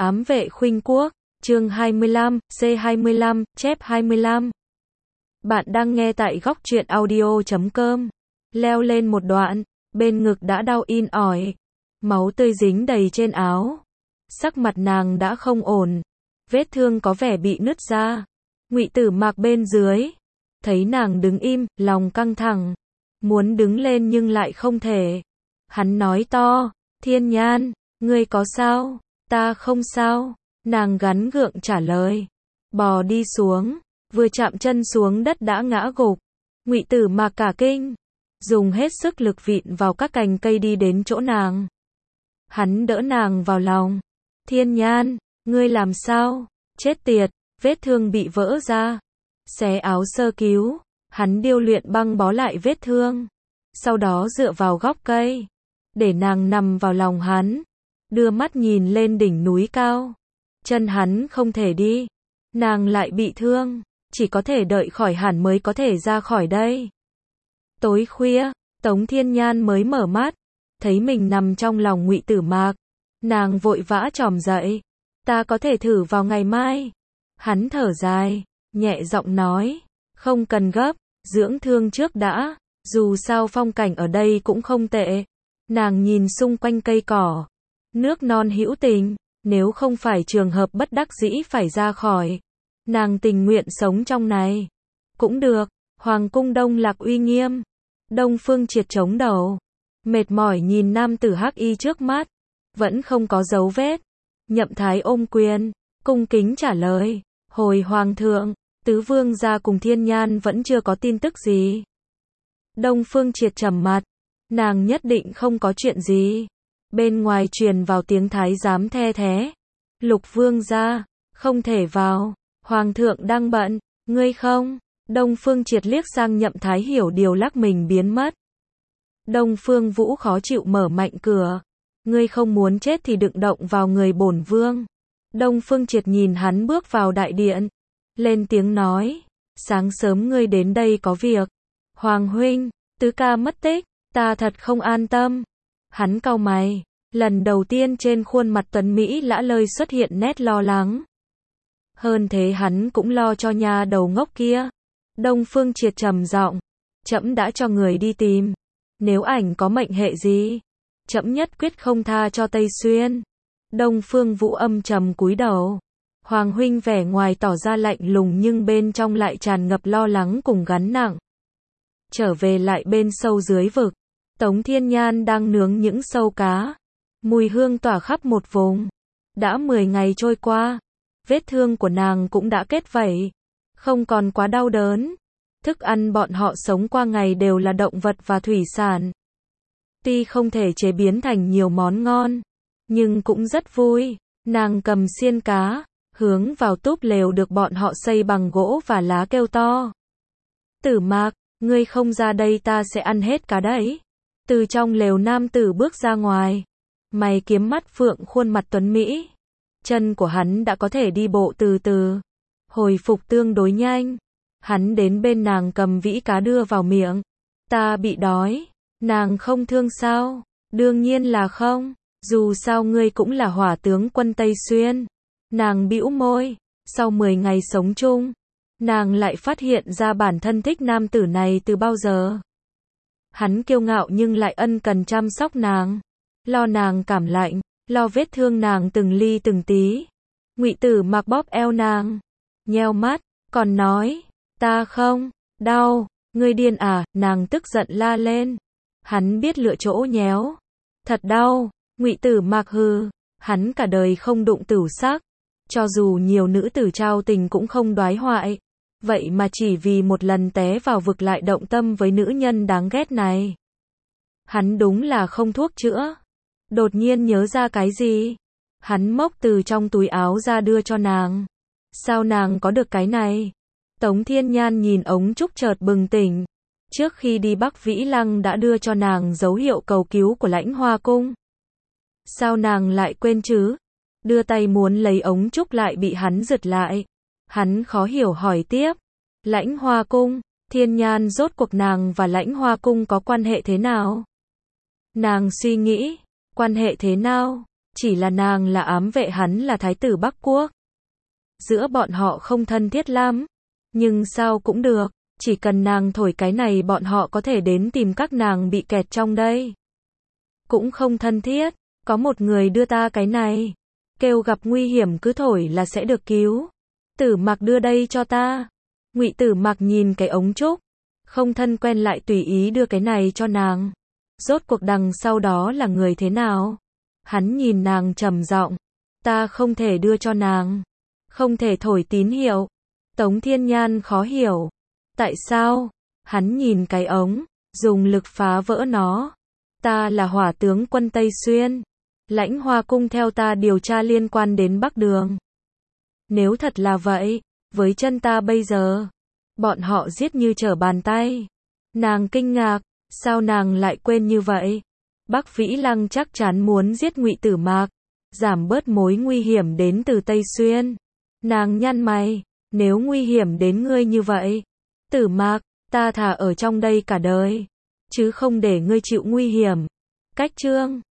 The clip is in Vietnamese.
Ám vệ khuynh quốc, chương 25, C25, chép 25. Bạn đang nghe tại góc truyện audio.com. Leo lên một đoạn, bên ngực đã đau in ỏi, máu tươi dính đầy trên áo. Sắc mặt nàng đã không ổn, vết thương có vẻ bị nứt ra. Ngụy Tử Mạc bên dưới, thấy nàng đứng im, lòng căng thẳng, muốn đứng lên nhưng lại không thể. Hắn nói to, Thiên Nhan, ngươi có sao? Ta không sao. Nàng gắn gượng trả lời. Bò đi xuống, vừa chạm chân xuống đất đã ngã gục. Ngụy Tử Mạc cả kinh, dùng hết sức lực vịn vào các cành cây đi đến chỗ nàng. Hắn đỡ nàng vào lòng. Thiên Nhan, ngươi làm sao? Chết tiệt, vết thương bị vỡ ra. Xé áo sơ cứu, hắn điêu luyện băng bó lại vết thương. Sau đó dựa vào gốc cây, để nàng nằm vào lòng hắn, đưa mắt nhìn lên đỉnh núi cao. Chân hắn không thể đi, nàng lại bị thương, chỉ có thể đợi khỏi hẳn mới có thể ra khỏi đây. Tối khuya, Tống Thiên Nhan mới mở mắt, thấy mình nằm trong lòng Ngụy Tử Mạc. Nàng vội vã trồm dậy. Ta có thể thử vào ngày mai. Hắn thở dài, nhẹ giọng nói, không cần gấp, dưỡng thương trước đã, dù sao phong cảnh ở đây cũng không tệ. Nàng nhìn xung quanh cây cỏ, nước non hữu tình, nếu không phải trường hợp bất đắc dĩ phải ra khỏi, nàng tình nguyện sống trong này. Cũng được. Hoàng cung Đông Lạc uy nghiêm. Đông Phương Triệt chống đầu, mệt mỏi nhìn nam tử hắc y trước mắt, vẫn không có dấu vết. Nhậm Thái ôm quyền, cung kính trả lời, hồi hoàng thượng, tứ vương gia cùng Thiên Nhan vẫn chưa có tin tức gì. Đông Phương Triệt trầm mặt, nàng nhất định không có chuyện gì. Bên ngoài truyền vào tiếng thái giám the thé. Lục vương gia, không thể vào, hoàng thượng đang bận, ngươi không? Đông Phương Triệt liếc sang Nhậm Thái hiểu điều lắc mình biến mất. Đông Phương Vũ khó chịu mở mạnh cửa. Ngươi không muốn chết thì đừng động vào người bổn vương. Đông Phương Triệt nhìn hắn bước vào đại điện, lên tiếng nói, sáng sớm ngươi đến đây có việc. Hoàng huynh, tứ ca mất tích, ta thật không an tâm. Hắn cau mày, lần đầu tiên trên khuôn mặt tuấn Mỹ lã lơi xuất hiện nét lo lắng. Hơn thế hắn cũng lo cho nha đầu ngốc kia. Đông Phương Triệt trầm giọng, trẫm đã cho người đi tìm. Nếu ảnh có mệnh hệ gì, trẫm nhất quyết không tha cho Tây Xuyên. Đông Phương Vũ âm trầm cúi đầu. Hoàng huynh vẻ ngoài tỏ ra lạnh lùng nhưng bên trong lại tràn ngập lo lắng cùng gánh nặng. Trở về lại bên sâu dưới vực, Tống Thiên Nhan đang nướng những sâu cá. Mùi hương tỏa khắp một vùng. Đã 10 ngày trôi qua, vết thương của nàng cũng đã kết vảy, không còn quá đau đớn. Thức ăn bọn họ sống qua ngày đều là động vật và thủy sản. Tuy không thể chế biến thành nhiều món ngon, nhưng cũng rất vui. Nàng cầm xiên cá, hướng vào túp lều được bọn họ xây bằng gỗ và lá kêu to. Tử Mạc, ngươi không ra đây ta sẽ ăn hết cá đấy. Từ trong lều nam tử bước ra ngoài, mày kiếm mắt phượng khuôn mặt tuấn Mỹ. Chân của hắn đã có thể đi bộ từ từ, hồi phục tương đối nhanh. Hắn đến bên nàng cầm vĩ cá đưa vào miệng. Ta bị đói. Nàng không thương sao? Đương nhiên là không. Dù sao ngươi cũng là hỏa tướng quân Tây Xuyên. Nàng bĩu môi. Sau 10 ngày sống chung, nàng lại phát hiện ra bản thân thích nam tử này từ bao giờ. Hắn kiêu ngạo nhưng lại ân cần chăm sóc nàng, lo nàng cảm lạnh, lo vết thương nàng từng ly từng tí. Ngụy Tử Mạc bóp eo nàng, nheo mắt, còn nói, ta không đau. Ngươi điên à? Nàng tức giận la lên. Hắn biết lựa chỗ nhéo. Thật đau. Ngụy Tử Mạc hừ. Hắn cả đời không đụng tửu sắc, cho dù nhiều nữ tử trao tình cũng không đoái hoại. Vậy mà chỉ vì một lần té vào vực lại động tâm với nữ nhân đáng ghét này. Hắn đúng là không thuốc chữa. Đột nhiên nhớ ra cái gì, hắn móc từ trong túi áo ra đưa cho nàng. Sao nàng có được cái này? Tống Thiên Nhan nhìn ống trúc chợt bừng tỉnh. Trước khi đi Bắc Vĩ Lăng đã đưa cho nàng dấu hiệu cầu cứu của Lãnh Hoa Cung. Sao nàng lại quên chứ? Đưa tay muốn lấy ống trúc lại bị hắn giật lại. Hắn khó hiểu hỏi tiếp. Lãnh Hoa Cung, Thiên Nhan rốt cuộc nàng và Lãnh Hoa Cung có quan hệ thế nào? Nàng suy nghĩ, quan hệ thế nào? chỉ là nàng là ám vệ hắn là thái tử Bắc Quốc. Giữa bọn họ không thân thiết lắm, nhưng sao cũng được, chỉ cần nàng thổi cái này bọn họ có thể đến tìm các nàng bị kẹt trong đây. Cũng không thân thiết, có một người đưa ta cái này, kêu gặp nguy hiểm cứ thổi là sẽ được cứu. Tử Mặc đưa đây cho ta. Ngụy Tử Mặc nhìn cái ống trúc, không thân quen lại tùy ý đưa cái này cho nàng. Rốt cuộc đằng sau đó là người thế nào? Hắn nhìn nàng trầm giọng, ta không thể đưa cho nàng, không thể thổi tín hiệu. Tống Thiên Nhan khó hiểu, tại sao? Hắn nhìn cái ống, dùng lực phá vỡ nó. Ta là hỏa tướng quân Tây Xuyên, Lãnh Hoa cung theo ta điều tra liên quan đến Bắc Đường. Nếu thật là vậy, với chân ta bây giờ, bọn họ giết như trở bàn tay. Nàng kinh ngạc, sao nàng lại quên như vậy? Bắc Vĩ Lăng chắc chắn muốn giết Ngụy Tử Mặc, giảm bớt mối nguy hiểm đến từ Tây Xuyên. Nàng nhăn mày, nếu nguy hiểm đến ngươi như vậy, Tử Mặc, ta thà ở trong đây cả đời, chứ không để ngươi chịu nguy hiểm. Cách chương